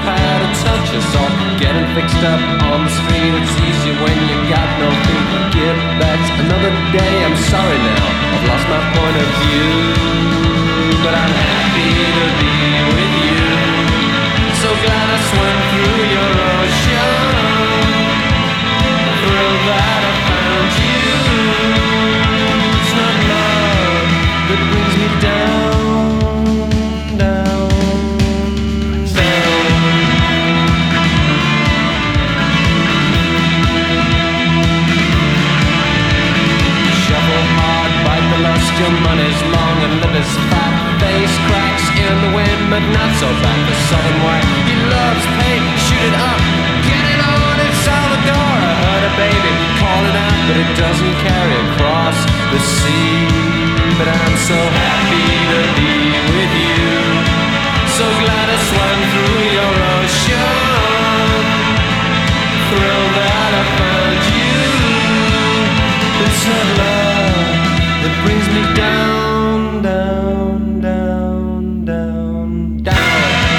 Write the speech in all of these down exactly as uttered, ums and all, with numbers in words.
how to touch us all. Getting fixed up on the street, it's easier when you got no feet to give. That's another day, I'm sorry now, I've lost my point of view. But I'm happy to be with you. So glad I swam through your ocean. Thrilled that I found you. It's not love that brings me down, down, down. Shuffle hard, bite the lust, your money's long and lip is fat. Face cracks in the wind, but not so bad. The southern white, he loves pain, shoot it up, get it on in Salvador. I heard a baby calling out, but it doesn't carry across the sea. But I'm so happy to be with you. So glad I swam through your ocean. Thrilled that I found you. It's not love that brings me down, down, down, down, down.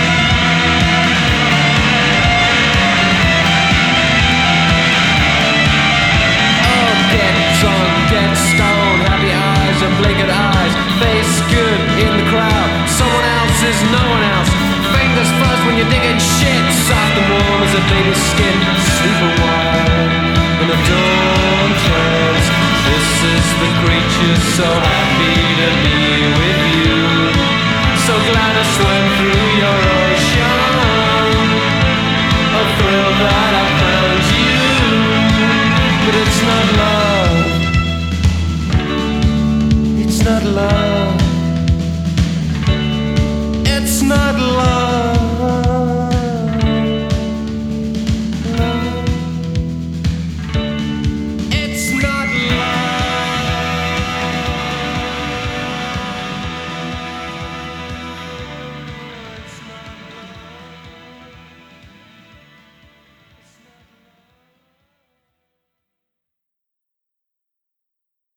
Oh, get drunk, get stoned, happy eyes and blinking eyes, face good in the crowd, someone else is no one else. Fingers first when you're digging shit, soft and warm as a baby's skin. Sleep a while when the dawn turns. This is the creature, so happy to be with you. So glad I swam through your